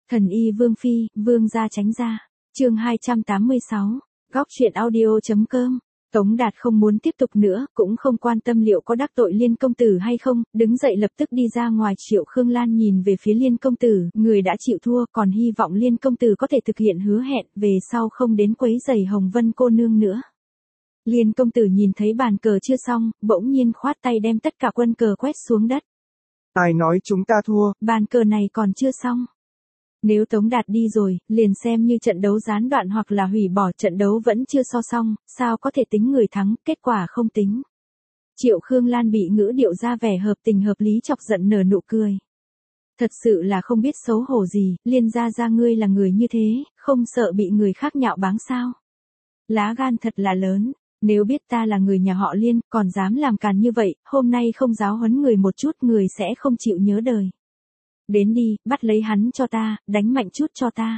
Thần y Vương Phi, Vương gia tránh ra. Chương 286. Góc truyện audio.com. Tống Đạt không muốn tiếp tục nữa, cũng không quan tâm liệu có đắc tội Liên công tử hay không, đứng dậy lập tức đi ra ngoài. Triệu Khương Lan nhìn về phía Liên công tử, người đã chịu thua, còn hy vọng Liên công tử có thể thực hiện hứa hẹn, về sau không đến quấy rầy Hồng Vân cô nương nữa. Liên công tử nhìn thấy bàn cờ chưa xong, bỗng nhiên khoát tay đem tất cả quân cờ quét xuống đất. Ai nói chúng ta thua? Bàn cờ này còn chưa xong. Nếu Tống Đạt đi rồi, liền xem như trận đấu gián đoạn hoặc là hủy bỏ, trận đấu vẫn chưa so xong, sao có thể tính người thắng, kết quả không tính. Triệu Khương Lan bị ngữ điệu ra vẻ hợp tình hợp lý chọc giận nở nụ cười. Thật sự là không biết xấu hổ gì, Liên gia ngươi là người như thế, không sợ bị người khác nhạo báng sao? Lá gan thật là lớn, nếu biết ta là người nhà họ Liên, còn dám làm càn như vậy, hôm nay không giáo huấn người một chút, người sẽ không chịu nhớ đời. Đến đi, bắt lấy hắn cho ta, đánh mạnh chút cho ta.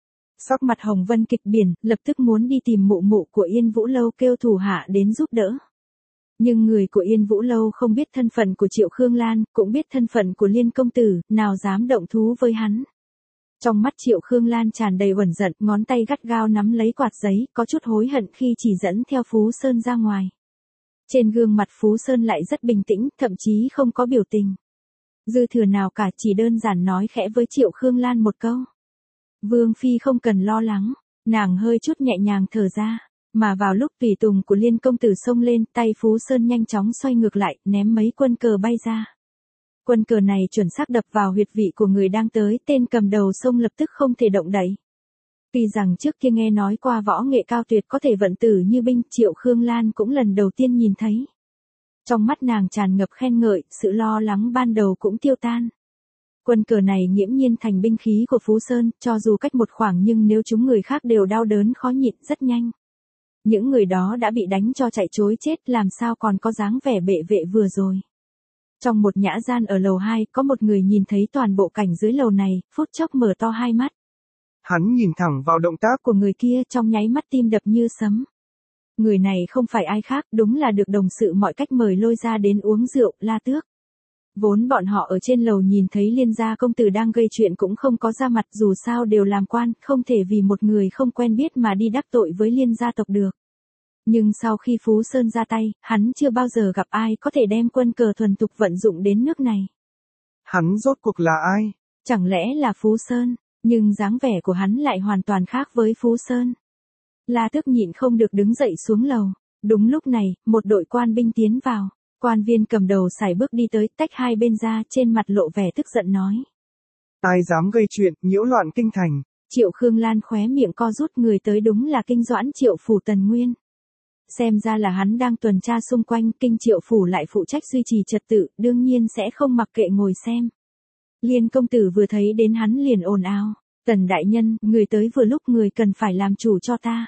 Sắc mặt Hồng Vân kịch biển, lập tức muốn đi tìm mụ mụ của Yên Vũ Lâu kêu thủ hạ đến giúp đỡ. Nhưng người của Yên Vũ Lâu không biết thân phận của Triệu Khương Lan, cũng biết thân phận của Liên công tử, nào dám động thú với hắn. Trong mắt Triệu Khương Lan tràn đầy uẩn giận, ngón tay gắt gao nắm lấy quạt giấy, có chút hối hận khi chỉ dẫn theo Phú Sơn ra ngoài. Trên gương mặt Phú Sơn lại rất bình tĩnh, thậm chí không có biểu tình. Dư thừa nào cả, chỉ đơn giản nói khẽ với Triệu Khương Lan một câu. Vương Phi không cần lo lắng, nàng hơi chút nhẹ nhàng thở ra, mà vào lúc tùy tùng của Liên công tử xông lên, tay Phú Sơn nhanh chóng xoay ngược lại, ném mấy quân cờ bay ra. Quân cờ này chuẩn xác đập vào huyệt vị của người đang tới, tên cầm đầu xông lập tức không thể động đậy. Tuy rằng trước kia nghe nói qua võ nghệ cao tuyệt có thể vận tử như binh, Triệu Khương Lan cũng lần đầu tiên nhìn thấy. Trong mắt nàng tràn ngập khen ngợi, sự lo lắng ban đầu cũng tiêu tan. Quân cờ này nghiễm nhiên thành binh khí của Phú Sơn, cho dù cách một khoảng nhưng nếu chúng người khác đều đau đớn khó nhịn rất nhanh. Những người đó đã bị đánh cho chạy trối chết, làm sao còn có dáng vẻ bệ vệ vừa rồi. Trong một nhã gian ở lầu 2, có một người nhìn thấy toàn bộ cảnh dưới lầu này, phút chốc mở to hai mắt. Hắn nhìn thẳng vào động tác của người kia, trong nháy mắt tim đập như sấm. Người này không phải ai khác, đúng là được đồng sự mọi cách mời lôi ra đến uống rượu, La Tước. Vốn bọn họ ở trên lầu nhìn thấy Liên gia công tử đang gây chuyện cũng không có ra mặt, dù sao đều làm quan, không thể vì một người không quen biết mà đi đắc tội với Liên gia tộc được. Nhưng sau khi Phú Sơn ra tay, hắn chưa bao giờ gặp ai có thể đem quân cờ thuần thục vận dụng đến nước này. Hắn rốt cuộc là ai? Chẳng lẽ là Phú Sơn, nhưng dáng vẻ của hắn lại hoàn toàn khác với Phú Sơn. La Tước nhịn không được đứng dậy xuống lầu. Đúng lúc này, một đội quan binh tiến vào. Quan viên cầm đầu sải bước đi tới, tách hai bên ra, trên mặt lộ vẻ tức giận nói. Ai dám gây chuyện, nhiễu loạn kinh thành? Triệu Khương Lan khóe miệng co rút, người tới đúng là Kinh Doãn Triệu phủ Tần Nguyên. Xem ra là hắn đang tuần tra xung quanh, Kinh Triệu phủ lại phụ trách duy trì trật tự, đương nhiên sẽ không mặc kệ ngồi xem. Liên công tử vừa thấy đến hắn liền ồn ào. Tần đại nhân, người tới vừa lúc, người cần phải làm chủ cho ta.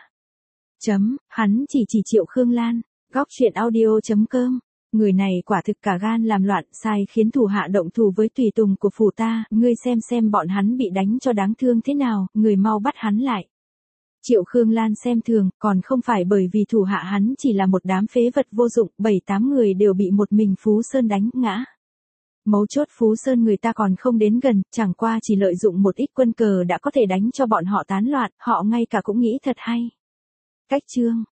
Hắn chỉ Triệu Khương Lan. Góc truyện audio.com. Người này quả thực cả gan làm loạn, sai khiến thủ hạ động thủ với tùy tùng của phủ ta, ngươi xem bọn hắn bị đánh cho đáng thương thế nào, người mau bắt hắn lại. Triệu Khương Lan xem thường, còn không phải bởi vì thủ hạ hắn chỉ là một đám phế vật vô dụng, 7-8 người đều bị một mình Phú Sơn đánh ngã. Mấu chốt Phú Sơn người ta còn không đến gần, chẳng qua chỉ lợi dụng một ít quân cờ đã có thể đánh cho bọn họ tán loạn, họ ngay cả cũng nghĩ thật hay. Cách chương